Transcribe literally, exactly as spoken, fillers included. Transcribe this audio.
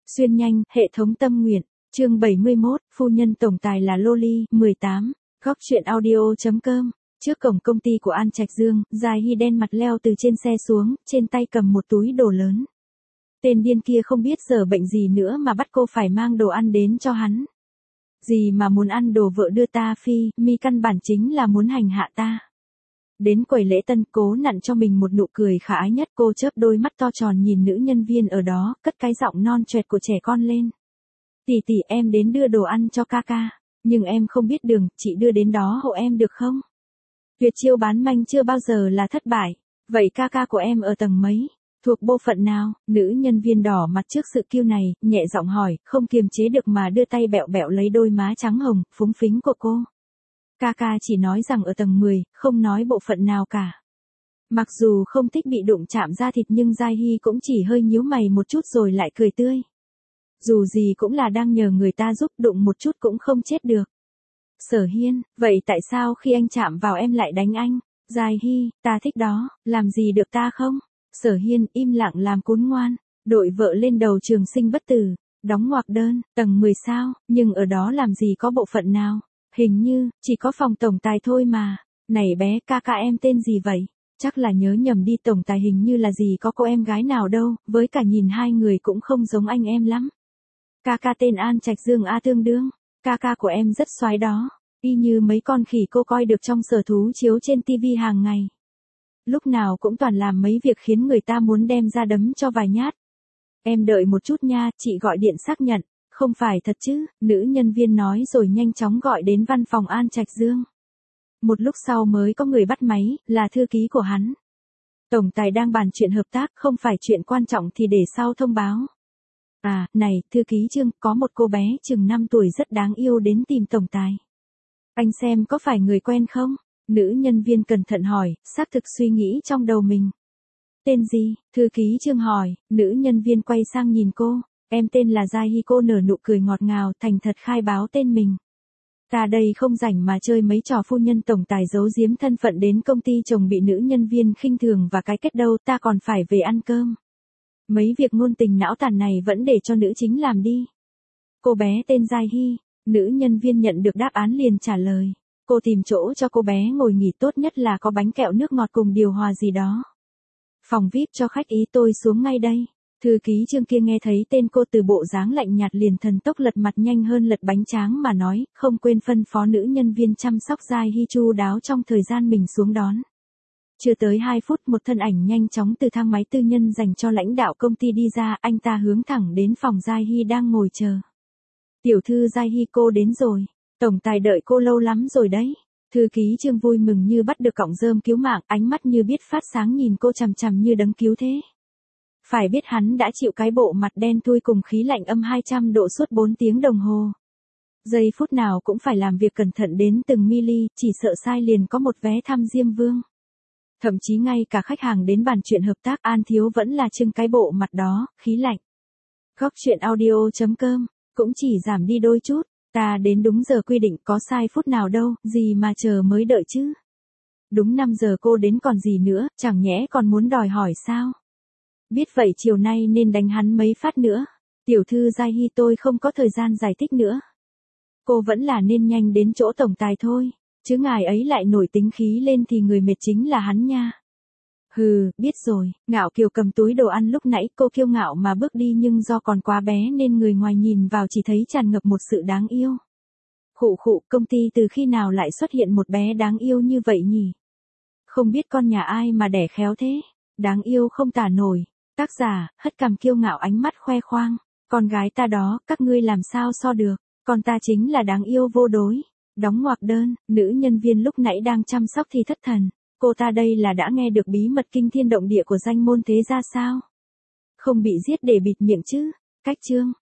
Xuyên nhanh, hệ thống tâm nguyện, chương bảy mươi mốt, phu nhân tổng tài là Loli, mười tám, góc truyện audio.com. Trước cổng công ty của An Trạch Dương, Giai Hy đen mặt leo từ trên xe xuống, trên tay cầm một túi đồ lớn. Tên điên kia không biết giờ bệnh gì nữa mà bắt cô phải mang đồ ăn đến cho hắn. Gì mà muốn ăn đồ vợ đưa ta phi, mi căn bản chính là muốn hành hạ ta. Đến quầy lễ tân, cố nặn cho mình một nụ cười khả ái nhất, cô chớp đôi mắt to tròn nhìn nữ nhân viên ở đó, cất cái giọng non choẹt của trẻ con lên. Tỷ tỷ, em đến đưa đồ ăn cho ca ca, nhưng em không biết đường, chị đưa đến đó hộ em được không? Tuyệt chiêu bán manh chưa bao giờ là thất bại. Vậy ca ca của em ở tầng mấy? Thuộc bộ phận nào? Nữ nhân viên đỏ mặt trước sự kiêu này, nhẹ giọng hỏi, không kiềm chế được mà đưa tay bẹo bẹo lấy đôi má trắng hồng, phúng phính của cô. Ca ca chỉ nói rằng ở tầng mười, không nói bộ phận nào cả. Mặc dù không thích bị đụng chạm da thịt nhưng Giai Hy cũng chỉ hơi nhíu mày một chút rồi lại cười tươi. Dù gì cũng là đang nhờ người ta giúp, đụng một chút cũng không chết được. Sở Hiên, vậy tại sao khi anh chạm vào em lại đánh anh? Giai Hy, ta thích đó, làm gì được ta không? Sở Hiên im lặng làm cún ngoan, đội vợ lên đầu trường sinh bất tử, đóng ngoặc đơn, tầng mười sao, nhưng ở đó làm gì có bộ phận nào? Hình như, chỉ có phòng tổng tài thôi mà. Này bé, ca ca em tên gì vậy? Chắc là nhớ nhầm đi, tổng tài hình như là gì có cô em gái nào đâu, với cả nhìn hai người cũng không giống anh em lắm. Ca ca tên An Trạch Dương a tương đương, ca ca của em rất xoái đó, y như mấy con khỉ cô coi được trong sở thú chiếu trên tivi hàng ngày. Lúc nào cũng toàn làm mấy việc khiến người ta muốn đem ra đấm cho vài nhát. Em đợi một chút nha, chị gọi điện xác nhận. Không phải thật chứ, nữ nhân viên nói rồi nhanh chóng gọi đến văn phòng An Trạch Dương. Một lúc sau mới có người bắt máy, là thư ký của hắn. Tổng tài đang bàn chuyện hợp tác, không phải chuyện quan trọng thì để sau thông báo. À, này, thư ký Trương, có một cô bé chừng năm tuổi rất đáng yêu đến tìm tổng tài. Anh xem có phải người quen không? Nữ nhân viên cẩn thận hỏi, xác thực suy nghĩ trong đầu mình. Tên gì? Thư ký Trương hỏi, nữ nhân viên quay sang nhìn cô. Em tên là Giai Hy, cô nở nụ cười ngọt ngào, thành thật khai báo tên mình. Ta đây không rảnh mà chơi mấy trò phu nhân tổng tài giấu giếm thân phận đến công ty chồng bị nữ nhân viên khinh thường và cái kết đâu, ta còn phải về ăn cơm. Mấy việc ngôn tình não tàn này vẫn để cho nữ chính làm đi. Cô bé tên Giai Hy, nữ nhân viên nhận được đáp án liền trả lời. Cô tìm chỗ cho cô bé ngồi nghỉ, tốt nhất là có bánh kẹo nước ngọt cùng điều hòa gì đó. Phòng vi ai pi cho khách ý, tôi xuống ngay đây. Thư ký Trương kia nghe thấy tên cô từ bộ dáng lạnh nhạt liền thần tốc lật mặt nhanh hơn lật bánh tráng mà nói, không quên phân phó nữ nhân viên chăm sóc Giai Hy chu đáo trong thời gian mình xuống đón. Chưa tới hai phút một thân ảnh nhanh chóng từ thang máy tư nhân dành cho lãnh đạo công ty đi ra, anh ta hướng thẳng đến phòng Giai Hy đang ngồi chờ. Tiểu thư Giai Hy, cô đến rồi, tổng tài đợi cô lâu lắm rồi đấy. Thư ký Trương vui mừng như bắt được cọng rơm cứu mạng, ánh mắt như biết phát sáng nhìn cô chằm chằm như đấng cứu thế. Phải biết hắn đã chịu cái bộ mặt đen thui cùng khí lạnh âm hai trăm độ suốt bốn tiếng đồng hồ. Giây phút nào cũng phải làm việc cẩn thận đến từng mili, chỉ sợ sai liền có một vé thăm Diêm Vương. Thậm chí ngay cả khách hàng đến bàn chuyện hợp tác An Thiếu vẫn là trưng cái bộ mặt đó, khí lạnh. Góc truyện audio.com, cũng chỉ giảm đi đôi chút, ta đến đúng giờ quy định có sai phút nào đâu, gì mà chờ mới đợi chứ. Đúng năm giờ cô đến còn gì nữa, chẳng nhẽ còn muốn đòi hỏi sao? Biết vậy chiều nay nên đánh hắn mấy phát nữa. Tiểu thư Giai Hy, tôi không có thời gian giải thích nữa. Cô vẫn là nên nhanh đến chỗ tổng tài thôi, chứ ngài ấy lại nổi tính khí lên thì người mệt chính là hắn nha. Hừ, biết rồi. Ngạo Kiều cầm túi đồ ăn lúc nãy, cô kiêu ngạo mà bước đi nhưng do còn quá bé nên người ngoài nhìn vào chỉ thấy tràn ngập một sự đáng yêu. Khụ khụ, công ty từ khi nào lại xuất hiện một bé đáng yêu như vậy nhỉ? Không biết con nhà ai mà đẻ khéo thế, đáng yêu không tả nổi. Tác giả, hất cằm kiêu ngạo ánh mắt khoe khoang. Con gái ta đó, các ngươi làm sao so được, con ta chính là đáng yêu vô đối. Đóng ngoặc đơn, nữ nhân viên lúc nãy đang chăm sóc thì thất thần. Cô ta đây là đã nghe được bí mật kinh thiên động địa của danh môn thế gia sao? Không bị giết để bịt miệng chứ. Cách chương.